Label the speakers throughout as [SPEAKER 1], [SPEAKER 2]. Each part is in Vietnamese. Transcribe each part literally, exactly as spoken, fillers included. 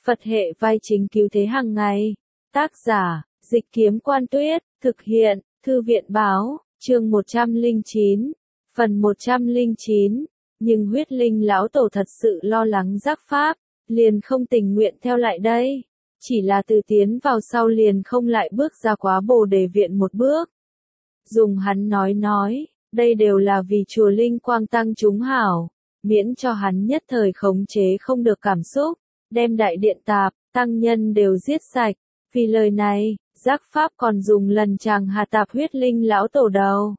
[SPEAKER 1] Phật hệ vai chính cứu thế hàng ngày. Tác giả, Dịch Kiếm Quan Tuyết, thực hiện, Thư viện Báo, chương một trăm lẻ chín, phần một trăm lẻ chín. Nhưng huyết linh lão tổ thật sự lo lắng giác pháp, liền không tình nguyện theo lại đây. Chỉ là từ tiến vào sau liền không lại bước ra quá Bồ Đề viện một bước. Dùng hắn nói nói, đây đều là vì chùa Linh Quang tăng chúng hảo, miễn cho hắn nhất thời khống chế không được cảm xúc, đem đại điện tạp, tăng nhân đều giết sạch. Vì lời này, giác pháp còn dùng lần chàng hạ tạp huyết linh lão tổ đầu.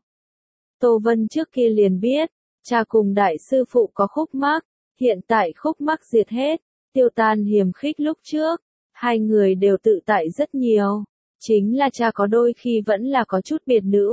[SPEAKER 1] Tô Vân trước kia liền biết, cha cùng đại sư phụ có khúc mắc, hiện tại khúc mắc diệt hết, tiêu tan hiềm khích lúc trước, hai người đều tự tại rất nhiều, chính là cha có đôi khi vẫn là có chút biệt nữ.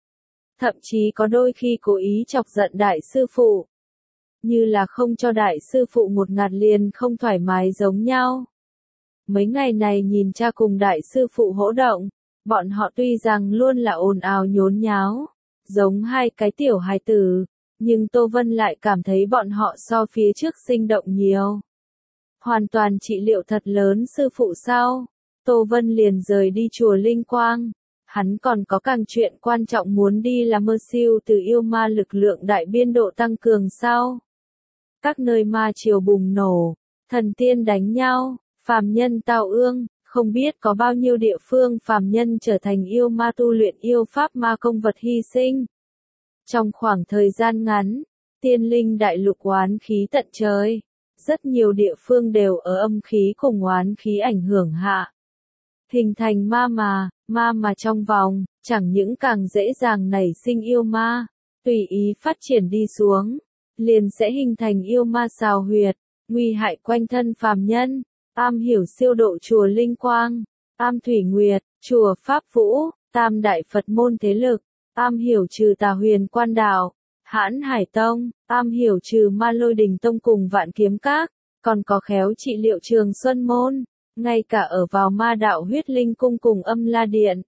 [SPEAKER 1] Thậm chí có đôi khi cố ý chọc giận đại sư phụ. Như là không cho đại sư phụ một ngạt liền không thoải mái giống nhau. Mấy ngày này nhìn cha cùng đại sư phụ hỗ động, bọn họ tuy rằng luôn là ồn ào nhốn nháo, giống hai cái tiểu hài tử, nhưng Tô Vân lại cảm thấy bọn họ so phía trước sinh động nhiều. Hoàn toàn trị liệu thật lớn sư phụ sau, Tô Vân liền rời đi chùa Linh Quang. Hắn còn có càng chuyện quan trọng muốn đi là mơ siêu từ yêu ma lực lượng đại biên độ tăng cường sau. Các nơi ma triều bùng nổ, thần tiên đánh nhau, phàm nhân tao ương, không biết có bao nhiêu địa phương phàm nhân trở thành yêu ma tu luyện yêu pháp ma công vật hy sinh. Trong khoảng thời gian ngắn, tiên linh đại lục oán khí tận trời, rất nhiều địa phương đều ở âm khí cùng oán khí ảnh hưởng hạ. Hình thành ma mà, ma mà trong vòng, chẳng những càng dễ dàng nảy sinh yêu ma, tùy ý phát triển đi xuống, liền sẽ hình thành yêu ma xào huyệt, nguy hại quanh thân phàm nhân. Am hiểu siêu độ chùa Linh Quang, Am Thủy Nguyệt, chùa Pháp Vũ, Tam Đại Phật môn thế lực, Am hiểu trừ Tà Huyền Quan Đạo, Hãn Hải Tông, Am hiểu trừ Ma Lôi Đình Tông cùng Vạn Kiếm Các, còn có khéo trị liệu Trường Xuân Môn, ngay cả ở vào Ma Đạo Huyết Linh Cung cùng Âm La Điện,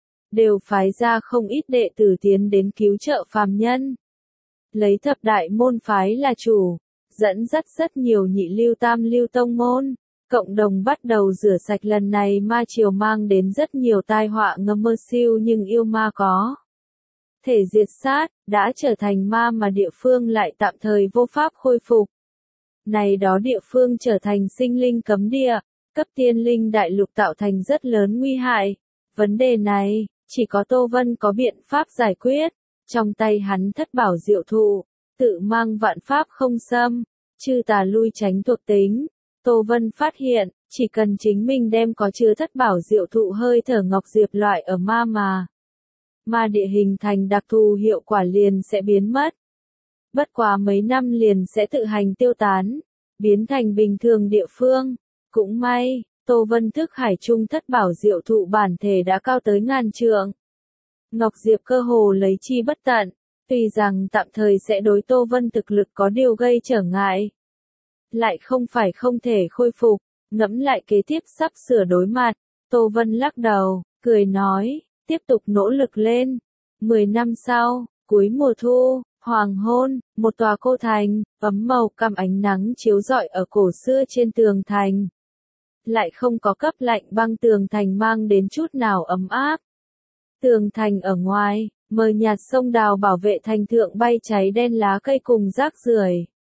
[SPEAKER 1] đều phái ra không ít đệ tử tiến đến cứu trợ phàm nhân. Lấy thập đại môn phái là chủ, dẫn dắt rất nhiều nhị lưu tam lưu tông môn. Cộng đồng bắt đầu rửa sạch lần này ma triều mang đến rất nhiều tai họa ngầm mơ siêu nhưng yêu ma có thể diệt sát, đã trở thành ma mà địa phương lại tạm thời vô pháp khôi phục. Này đó địa phương trở thành sinh linh cấm địa, cấp tiên linh đại lục tạo thành rất lớn nguy hại. Vấn đề này, chỉ có Tô Vân có biện pháp giải quyết, trong tay hắn thất bảo diệu thụ, tự mang vạn pháp không xâm, chư tà lui tránh thuộc tính. Tô Vân phát hiện, chỉ cần chính mình đem có chứa thất bảo diệu thụ hơi thở ngọc diệp loại ở ma mà. Ma địa hình thành đặc thù hiệu quả liền sẽ biến mất. Bất quá mấy năm liền sẽ tự hành tiêu tán, biến thành bình thường địa phương. Cũng may, Tô Vân thức hải trung thất bảo diệu thụ bản thể đã cao tới ngàn trượng. Ngọc diệp cơ hồ lấy chi bất tận, tuy rằng tạm thời sẽ đối Tô Vân thực lực có điều gây trở ngại. Lại không phải không thể khôi phục, ngẫm lại kế tiếp sắp sửa đối mặt, Tô Vân lắc đầu, cười nói, tiếp tục nỗ lực lên. Mười năm sau, cuối mùa thu, hoàng hôn, một tòa cô thành, ấm màu cam ánh nắng chiếu rọi ở cổ xưa trên tường thành. Lại không có cấp lạnh băng tường thành mang đến chút nào ấm áp. Tường thành ở ngoài, mờ nhạt sông đào bảo vệ thành thượng bay cháy đen lá cây cùng rác rưởi.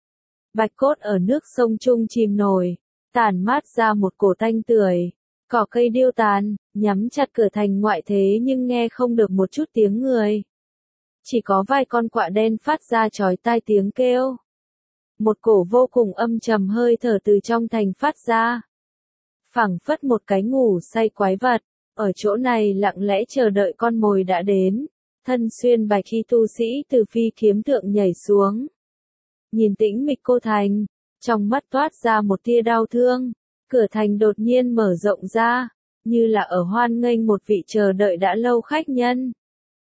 [SPEAKER 1] Bạch cốt ở nước sông trung chìm nổi, tản mát ra một cổ tanh tưởi, cỏ cây điêu tàn, nhắm chặt cửa thành ngoại thế nhưng nghe không được một chút tiếng người. Chỉ có vài con quạ đen phát ra chói tai tiếng kêu. Một cổ vô cùng âm trầm hơi thở từ trong thành phát ra. Phảng phất một cái ngủ say quái vật, ở chỗ này lặng lẽ chờ đợi con mồi đã đến. Thân xuyên bạch y tu sĩ từ phi kiếm thượng nhảy xuống. Nhìn tĩnh mịch cô thành, trong mắt toát ra một tia đau thương, cửa thành đột nhiên mở rộng ra, như là ở hoan nghênh một vị chờ đợi đã lâu khách nhân.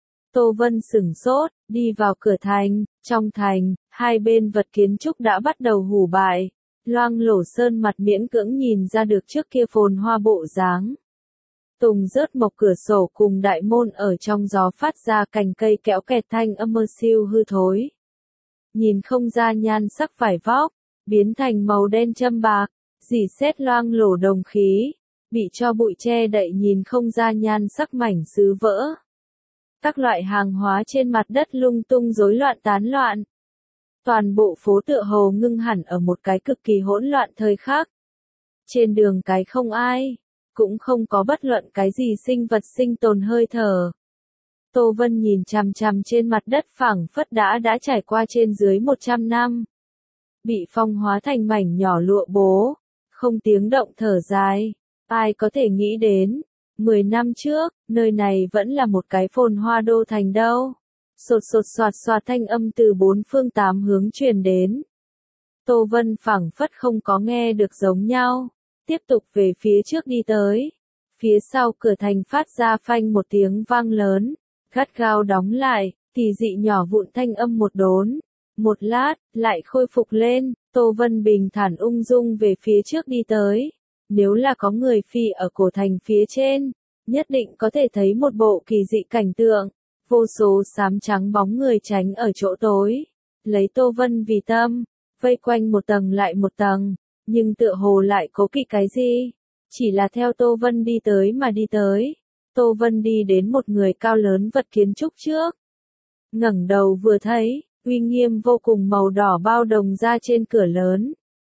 [SPEAKER 1] Tô Vân sửng sốt, đi vào cửa thành, trong thành, hai bên vật kiến trúc đã bắt đầu hủ bại, loang lổ sơn mặt miễn cưỡng nhìn ra được trước kia phồn hoa bộ dáng. Tùng rớt mộc cửa sổ cùng đại môn ở trong gió phát ra cành cây kéo kẹt thanh âm mơ siêu hư thối. Nhìn không ra nhan sắc vải vóc, biến thành màu đen châm bạc, Dì xét loang lổ đồng khí, bị cho bụi che đậy nhìn không ra nhan sắc mảnh sứ vỡ. Các loại hàng hóa trên mặt đất lung tung rối loạn tán loạn. Toàn bộ phố tựa hồ ngưng hẳn ở một cái cực kỳ hỗn loạn thời khắc. Trên đường cái không ai, cũng không có bất luận cái gì sinh vật sinh tồn hơi thở. Tô Vân nhìn chằm chằm trên mặt đất phẳng phất đã đã trải qua trên dưới một trăm năm. Bị phong hóa thành mảnh nhỏ lụa bố, không tiếng động thở dài. Ai có thể nghĩ đến, mười năm trước, nơi này vẫn là một cái phồn hoa đô thành đâu. Sột sột soạt soạt thanh âm từ bốn phương tám hướng truyền đến. Tô Vân phẳng phất không có nghe được giống nhau, tiếp tục về phía trước đi tới. Phía sau cửa thành phát ra phanh một tiếng vang lớn, gắt gao đóng lại, kỳ dị nhỏ vụn thanh âm một đốn. Một lát, lại khôi phục lên, Tô Vân bình thản ung dung về phía trước đi tới. Nếu là có người phi ở cổ thành phía trên, nhất định có thể thấy một bộ kỳ dị cảnh tượng. Vô số xám trắng bóng người tránh ở chỗ tối, lấy Tô Vân vì tâm, vây quanh một tầng lại một tầng, nhưng tựa hồ lại cố kỵ cái gì, chỉ là theo Tô Vân đi tới mà đi tới. Tô Vân đi đến một người cao lớn vật kiến trúc trước, ngẩng đầu vừa thấy, uy nghiêm vô cùng màu đỏ bao đồng ra trên cửa lớn,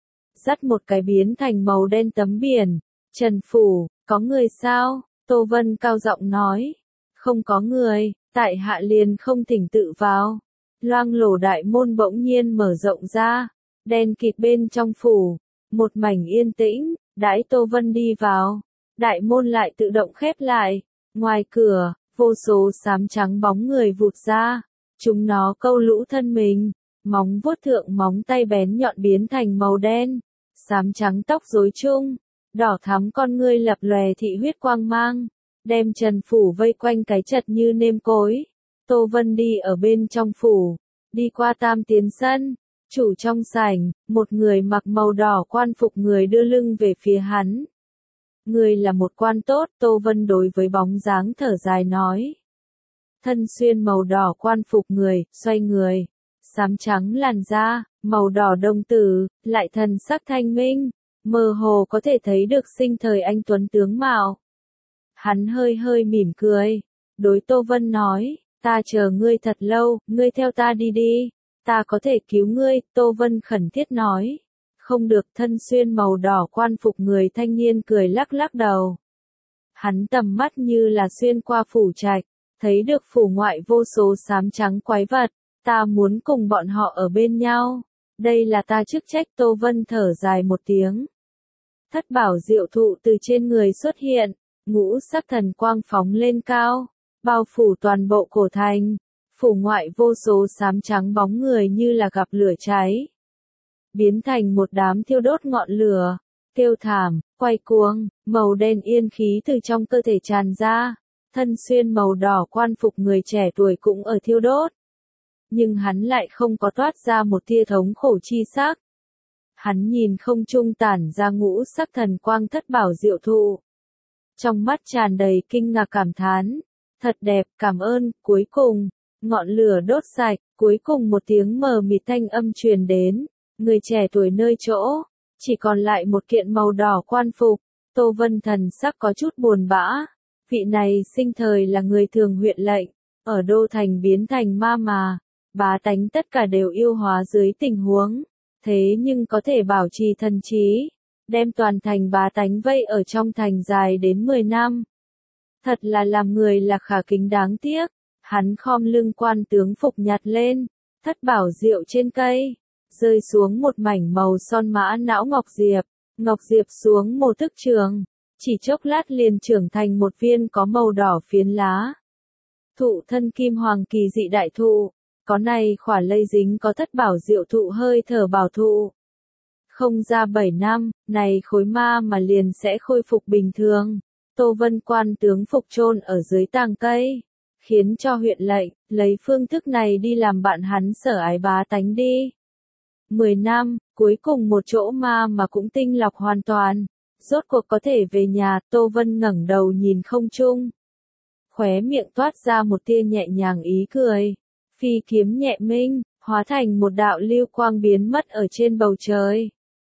[SPEAKER 1] dắt một cái biến thành màu đen tấm biển, Trần Phủ, có người sao? Tô Vân cao giọng nói, không có người. Tại hạ liền không thỉnh tự vào. Loang lổ đại môn bỗng nhiên mở rộng ra, đen kịt bên trong phủ, một mảnh yên tĩnh, đãi Tô Vân đi vào, đại môn lại tự động khép lại, ngoài cửa, vô số xám trắng bóng người vụt ra, chúng nó câu lũ thân mình, móng vuốt thượng móng tay bén nhọn biến thành màu đen, xám trắng tóc rối chung, đỏ thắm con ngươi lập lòe thị huyết quang mang. Đem Trần Phủ vây quanh cái chật như nêm cối. Tô Vân đi ở bên trong phủ, đi qua tam tiến sân, chủ trong sảnh, một người mặc màu đỏ quan phục người đưa lưng về phía hắn. Người là một quan tốt, Tô Vân đối với bóng dáng thở dài nói. Thân xuyên màu đỏ quan phục người, xoay người, xám trắng làn da, màu đỏ đồng tử, lại thần sắc thanh minh, mơ hồ có thể thấy được sinh thời anh tuấn tướng mạo. Hắn hơi hơi mỉm cười, đối Tô Vân nói, ta chờ ngươi thật lâu, ngươi theo ta đi đi, ta có thể cứu ngươi, Tô Vân khẩn thiết nói. Không được, thân xuyên màu đỏ quan phục người thanh niên cười lắc lắc đầu. Hắn tầm mắt như là xuyên qua phủ trạch, thấy được phủ ngoại vô số xám trắng quái vật, ta muốn cùng bọn họ ở bên nhau, đây là ta chức trách. Tô Vân thở dài một tiếng. Thất bảo diệu thụ từ trên người xuất hiện. Ngũ sắc thần quang phóng lên cao, bao phủ toàn bộ cổ thành, phủ ngoại vô số xám trắng bóng người như là gặp lửa cháy, biến thành một đám thiêu đốt ngọn lửa, kêu thảm, quay cuồng, màu đen yên khí từ trong cơ thể tràn ra, thân xuyên màu đỏ quan phục người trẻ tuổi cũng ở thiêu đốt, nhưng hắn lại không có toát ra một tia thống khổ chi sắc. Hắn nhìn không trung tản ra ngũ sắc thần quang thất bảo diệu thụ. Trong mắt tràn đầy kinh ngạc cảm thán, thật đẹp, cảm ơn. Cuối cùng, ngọn lửa đốt sạch, cuối cùng một tiếng mờ mịt thanh âm truyền đến, người trẻ tuổi nơi chỗ, chỉ còn lại một kiện màu đỏ quan phục. Tô Vân thần sắc có chút buồn bã, vị này sinh thời là người thường huyện lệnh, ở đô thành biến thành ma mà, bá tánh tất cả đều yêu hóa dưới tình huống, thế nhưng có thể bảo trì thần trí. Đem toàn thành bá tánh vây ở trong thành dài đến mười năm. Thật là làm người là khả kính đáng tiếc. Hắn khom lưng quan tướng phục nhặt lên, thất bảo diệu trên cây, rơi xuống một mảnh màu son mã não ngọc diệp. Ngọc diệp xuống một thức trường, chỉ chốc lát liền trưởng thành một viên có màu đỏ phiến lá. Thụ thân kim hoàng kỳ dị đại thụ, có này khỏa lây dính có thất bảo diệu thụ hơi thở bảo thụ. Không ra bảy năm, này khối ma mà liền sẽ khôi phục bình thường. Tô Vân quan tướng phục chôn ở dưới tàng cây, khiến cho huyện lệnh, lấy phương thức này đi làm bạn hắn sở ái bá tánh đi. Mười năm, cuối cùng một chỗ ma mà cũng tinh lọc hoàn toàn, rốt cuộc có thể về nhà. Tô Vân ngẩng đầu nhìn không trung. Khóe miệng toát ra một tia nhẹ nhàng ý cười, phi kiếm nhẹ minh, hóa thành một đạo lưu quang biến mất ở trên bầu trời.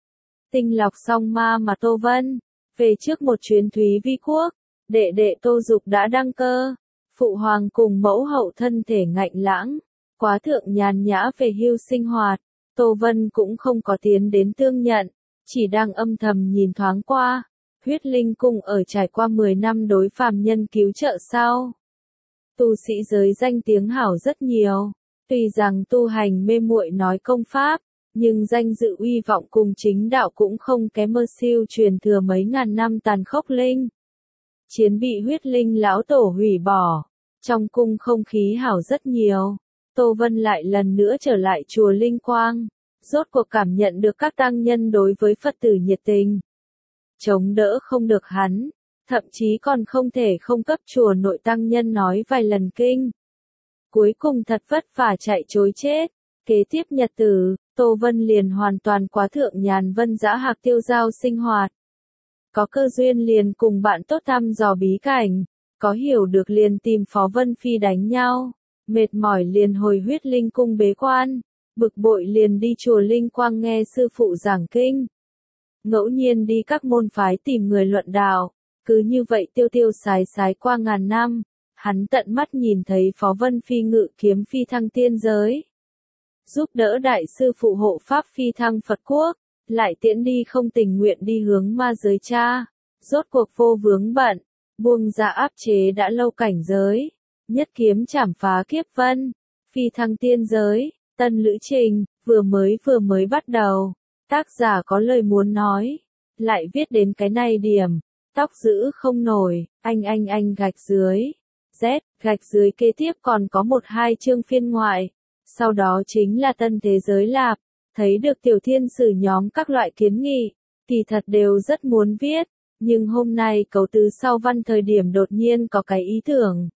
[SPEAKER 1] Tinh lọc xong ma mà Tô Vân, về trước một chuyến Thúy Vi Quốc, đệ đệ Tô Dục đã đăng cơ, phụ hoàng cùng mẫu hậu thân thể ngạnh lãng, quá thượng nhàn nhã về hưu sinh hoạt, Tô Vân cũng không có tiến đến tương nhận, chỉ đang âm thầm nhìn thoáng qua, huyết linh cung ở trải qua mười năm đối phàm nhân cứu trợ sau. Tu sĩ giới danh tiếng hảo rất nhiều, tuy rằng tu hành mê muội nói công pháp, nhưng danh dự uy vọng cùng chính đạo cũng không kém mơ siêu truyền thừa mấy ngàn năm tàn khốc linh. Chiến bị huyết linh lão tổ hủy bỏ, trong cung không khí hảo rất nhiều, Tô Vân lại lần nữa trở lại chùa Linh Quang, rốt cuộc cảm nhận được các tăng nhân đối với Phật tử nhiệt tình. Chống đỡ không được hắn, thậm chí còn không thể không cấp chùa nội tăng nhân nói vài lần kinh. Cuối cùng thật vất vả chạy trối chết, kế tiếp nhật tử, Tô Vân liền hoàn toàn quá thượng nhàn vân dã hạc tiêu giao sinh hoạt. Có cơ duyên liền cùng bạn tốt thăm dò bí cảnh, có hiểu được liền tìm Phó Vân Phi đánh nhau, mệt mỏi liền hồi huyết linh cung bế quan, bực bội liền đi chùa Linh Quang nghe sư phụ giảng kinh. Ngẫu nhiên đi các môn phái tìm người luận đạo, cứ như vậy tiêu tiêu sái sái qua ngàn năm, hắn tận mắt nhìn thấy Phó Vân Phi ngự kiếm phi thăng tiên giới. Giúp đỡ đại sư phụ hộ pháp phi thăng Phật quốc, lại tiễn đi không tình nguyện đi hướng ma giới cha, rốt cuộc vô vướng bận, buông ra áp chế đã lâu cảnh giới, nhất kiếm chảm phá kiếp vân, phi thăng tiên giới, tân lữ trình, vừa mới vừa mới bắt đầu, tác giả có lời muốn nói, lại viết đến cái này điểm, tóc giữ không nổi, anh anh anh gạch dưới, Z, gạch dưới kế tiếp còn có một hai chương phiên ngoại, sau đó chính là tân thế giới lạp. Thấy được tiểu thiên sử nhóm các loại kiến nghị, kỳ thật đều rất muốn viết, nhưng hôm nay cấu tứ sau văn thời điểm đột nhiên có cái ý tưởng.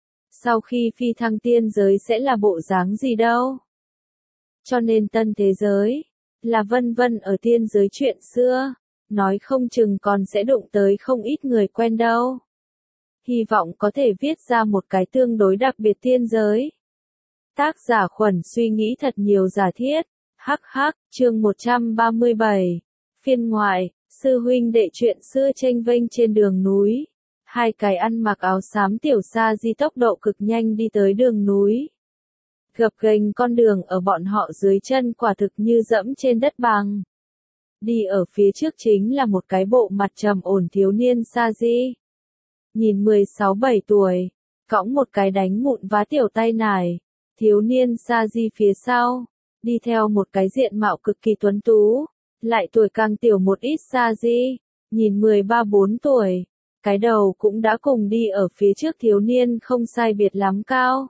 [SPEAKER 1] Sau khi phi thăng tiên giới sẽ là bộ dáng gì đâu? Cho nên tân thế giới, là vân vân ở tiên giới chuyện xưa, nói không chừng còn sẽ đụng tới không ít người quen đâu. Hy vọng có thể viết ra một cái tương đối đặc biệt tiên giới. Tác giả Khuẩn suy nghĩ thật nhiều giả thiết. Hắc hắc, chương một trăm ba mươi bảy, phiên ngoại, sư huynh đệ chuyện xưa chênh vênh trên đường núi. Hai cái ăn mặc áo xám tiểu sa di tốc độ cực nhanh đi tới đường núi. Gập ghềnh con đường ở bọn họ dưới chân quả thực như dẫm trên đất bằng. Đi ở phía trước chính là một cái bộ mặt trầm ổn thiếu niên sa di. Nhìn mười sáu bảy tuổi, cõng một cái đánh mụn vá tiểu tay nải, thiếu niên sa di phía sau. Đi theo một cái diện mạo cực kỳ tuấn tú, lại tuổi càng tiểu một ít sa di, nhìn mười ba bốn tuổi, cái đầu cũng đã cùng đi ở phía trước thiếu niên không sai biệt lắm cao.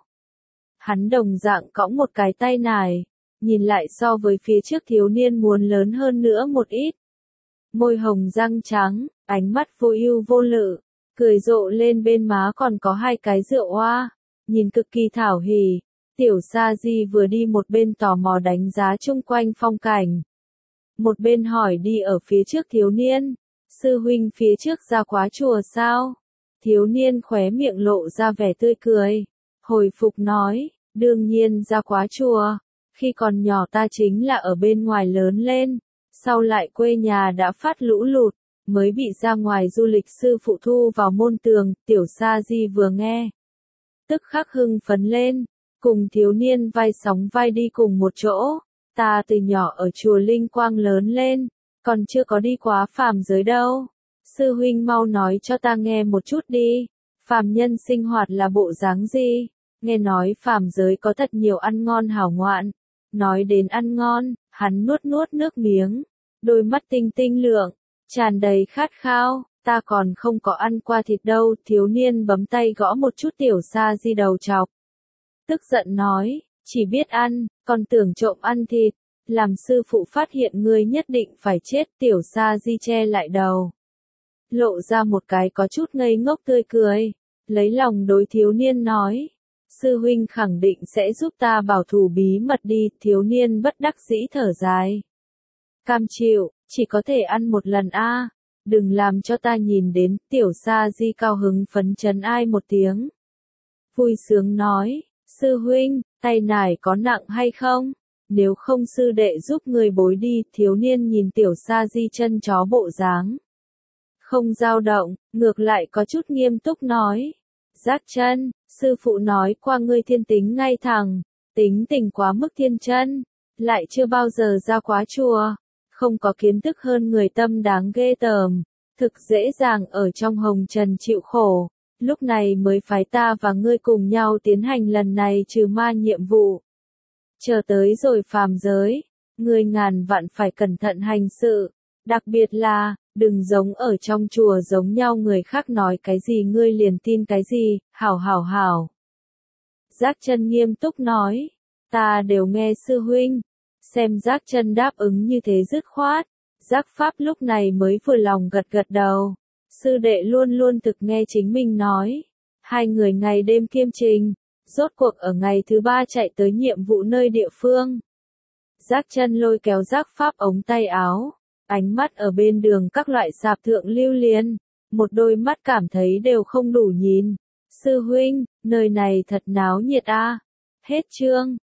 [SPEAKER 1] Hắn đồng dạng cõng một cái tay nải, nhìn lại so với phía trước thiếu niên muốn lớn hơn nữa một ít. Môi hồng răng trắng, ánh mắt vô ưu vô lự, cười rộ lên bên má còn có hai cái rượu hoa, nhìn cực kỳ thảo hỉ. Tiểu Sa Di vừa đi một bên tò mò đánh giá chung quanh phong cảnh. Một bên hỏi đi ở phía trước thiếu niên, sư huynh phía trước ra quá chùa sao? Thiếu niên khóe miệng lộ ra vẻ tươi cười, hồi phục nói, đương nhiên ra quá chùa, khi còn nhỏ ta chính là ở bên ngoài lớn lên, sau lại quê nhà đã phát lũ lụt, mới bị ra ngoài du lịch sư phụ thu vào môn tường, Tiểu Sa Di vừa nghe. Tức khắc hưng phấn lên. Cùng thiếu niên vai sóng vai đi cùng một chỗ, ta từ nhỏ ở chùa Linh Quang lớn lên, còn chưa có đi quá phàm giới đâu. Sư huynh mau nói cho ta nghe một chút đi, phàm nhân sinh hoạt là bộ dáng gì? Nghe nói phàm giới có thật nhiều ăn ngon hảo ngoạn. Nói đến ăn ngon, hắn nuốt nuốt nước miếng, đôi mắt tinh tinh lượng, tràn đầy khát khao, ta còn không có ăn qua thịt đâu. Thiếu niên bấm tay gõ một chút Tiểu Sa Di đầu chọc. Tức giận nói, chỉ biết ăn, còn tưởng trộm ăn thịt, làm sư phụ phát hiện ngươi nhất định phải chết. Tiểu Sa Di che lại đầu, lộ ra một cái có chút ngây ngốc tươi cười, lấy lòng đối thiếu niên nói, sư huynh khẳng định sẽ giúp ta bảo thủ bí mật đi. Thiếu niên bất đắc dĩ thở dài, cam chịu, chỉ có thể ăn một lần a, đừng làm cho ta nhìn đến. Tiểu Sa Di cao hứng phấn chấn ai một tiếng, vui sướng nói, sư huynh, tay nải có nặng hay không? nếu không sư đệ giúp người bối đi, thiếu niên nhìn tiểu sa di chân chó bộ dáng. Không dao động, ngược lại có chút nghiêm túc nói. Giác chân, sư phụ nói qua ngươi thiên tính ngay thẳng, tính tình quá mức thiên chân, lại chưa bao giờ ra quá chùa, không có kiến thức hơn người tâm đáng ghê tởm, thực dễ dàng ở trong hồng trần chịu khổ, lúc này mới phái ta và ngươi cùng nhau tiến hành lần này trừ ma nhiệm vụ. Chờ tới rồi phàm giới, ngươi ngàn vạn phải cẩn thận hành sự, đặc biệt là, đừng giống ở trong chùa giống nhau người khác nói cái gì ngươi liền tin cái gì, hảo hảo hảo. Giác chân nghiêm túc nói, ta đều nghe sư huynh, xem giác chân đáp ứng như thế dứt khoát, giác pháp lúc này mới vừa lòng gật gật đầu, sư đệ luôn luôn thực nghe chính mình nói, hai người ngày đêm kiêm trình, rốt cuộc ở ngày thứ ba chạy tới nhiệm vụ nơi địa phương. Giác chân lôi kéo giác pháp ống tay áo, ánh mắt ở bên đường các loại sạp thượng lưu liên, một đôi mắt cảm thấy đều không đủ nhìn. Sư huynh, nơi này thật náo nhiệt a. À. Hết chương.